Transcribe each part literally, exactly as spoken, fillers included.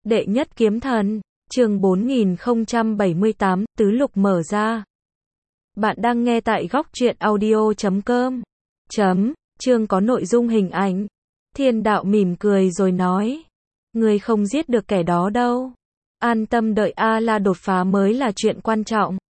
Đệ nhất kiếm thần, chương bốn nghìn không trăm bảy mươi tám, tứ lục mở ra. Bạn đang nghe tại góc truyện audio chấm com. Chấm, chương có nội dung hình ảnh. Thiên đạo mỉm cười rồi nói. Ngươi không giết được kẻ đó đâu. An tâm đợi A-la đột phá mới là chuyện quan trọng.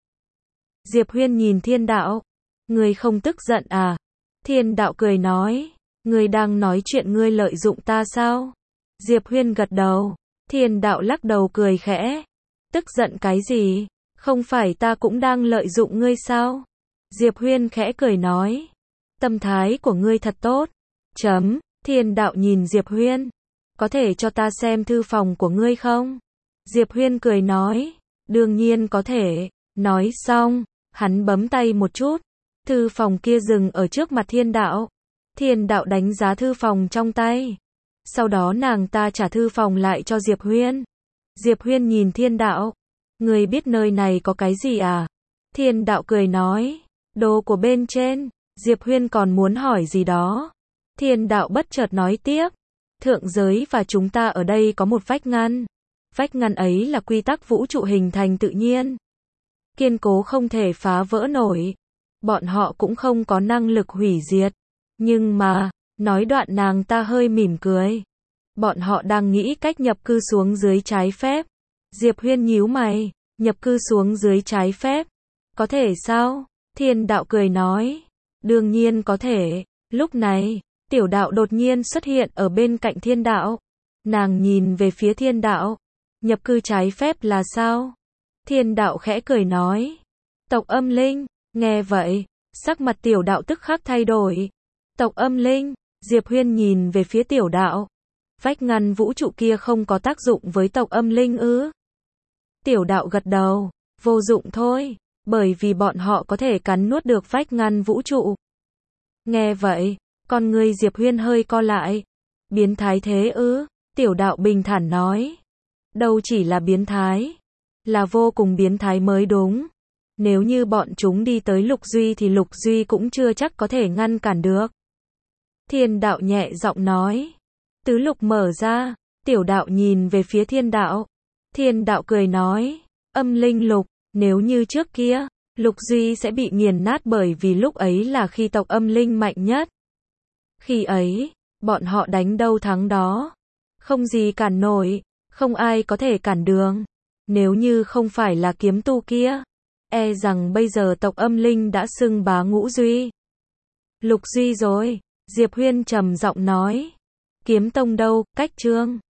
Diệp Huyên nhìn thiên đạo. Ngươi không tức giận à? Thiên đạo cười nói. Ngươi đang nói chuyện ngươi lợi dụng ta sao? Diệp Huyên gật đầu. Thiên đạo lắc đầu cười khẽ. Tức giận cái gì? Không phải ta cũng đang lợi dụng ngươi sao? Diệp Huyên khẽ cười nói. Tâm thái của ngươi thật tốt. Chấm, thiên đạo nhìn Diệp Huyên. Có thể cho ta xem thư phòng của ngươi không? Diệp Huyên cười nói. Đương nhiên có thể. Nói xong, hắn bấm tay một chút. Thư phòng kia dừng ở trước mặt thiên đạo. Thiên đạo đánh giá thư phòng trong tay. Sau đó nàng ta trả thư phòng lại cho Diệp Huyên. Diệp Huyên nhìn thiên đạo. Ngươi biết nơi này có cái gì à? Thiên đạo cười nói. Đồ của bên trên. Diệp Huyên còn muốn hỏi gì đó. Thiên đạo bất chợt nói tiếp. Thượng giới và chúng ta ở đây có một vách ngăn. Vách ngăn ấy là quy tắc vũ trụ hình thành tự nhiên. Kiên cố không thể phá vỡ nổi. Bọn họ cũng không có năng lực hủy diệt. Nhưng mà, nói đoạn nàng ta hơi mỉm cười. Bọn họ đang nghĩ cách nhập cư xuống dưới trái phép. Diệp Huyên nhíu mày, nhập cư xuống dưới trái phép. Có thể sao? Thiên đạo cười nói. Đương nhiên có thể. Lúc này, tiểu đạo đột nhiên xuất hiện ở bên cạnh thiên đạo. Nàng nhìn về phía thiên đạo. Nhập cư trái phép là sao? Thiên đạo khẽ cười nói. Tộc âm linh, nghe vậy, sắc mặt tiểu đạo tức khắc thay đổi. Tộc âm linh, Diệp Huyên nhìn về phía tiểu đạo. Vách ngăn vũ trụ kia không có tác dụng với tộc âm linh ư? Tiểu đạo gật đầu, vô dụng thôi, bởi vì bọn họ có thể cắn nuốt được vách ngăn vũ trụ. Nghe vậy, con người Diệp Huyên hơi co lại. Biến thái thế ư? Tiểu đạo bình thản nói. Đâu chỉ là biến thái, là vô cùng biến thái mới đúng. Nếu như bọn chúng đi tới Lục Duy thì Lục Duy cũng chưa chắc có thể ngăn cản được. Thiên đạo nhẹ giọng nói. Tứ lục mở ra, tiểu đạo nhìn về phía thiên đạo. Thiên đạo cười nói. Âm linh lục, nếu như trước kia, Lục Duy sẽ bị nghiền nát bởi vì lúc ấy là khi tộc âm linh mạnh nhất. Khi ấy, bọn họ đánh đâu thắng đó. Không gì cản nổi, không ai có thể cản đường. Nếu như không phải là kiếm tu kia, e rằng bây giờ tộc âm linh đã xưng bá ngũ duy. Lục Duy rồi, Diệp Huyên trầm giọng nói. Kiếm tông đâu, cách chương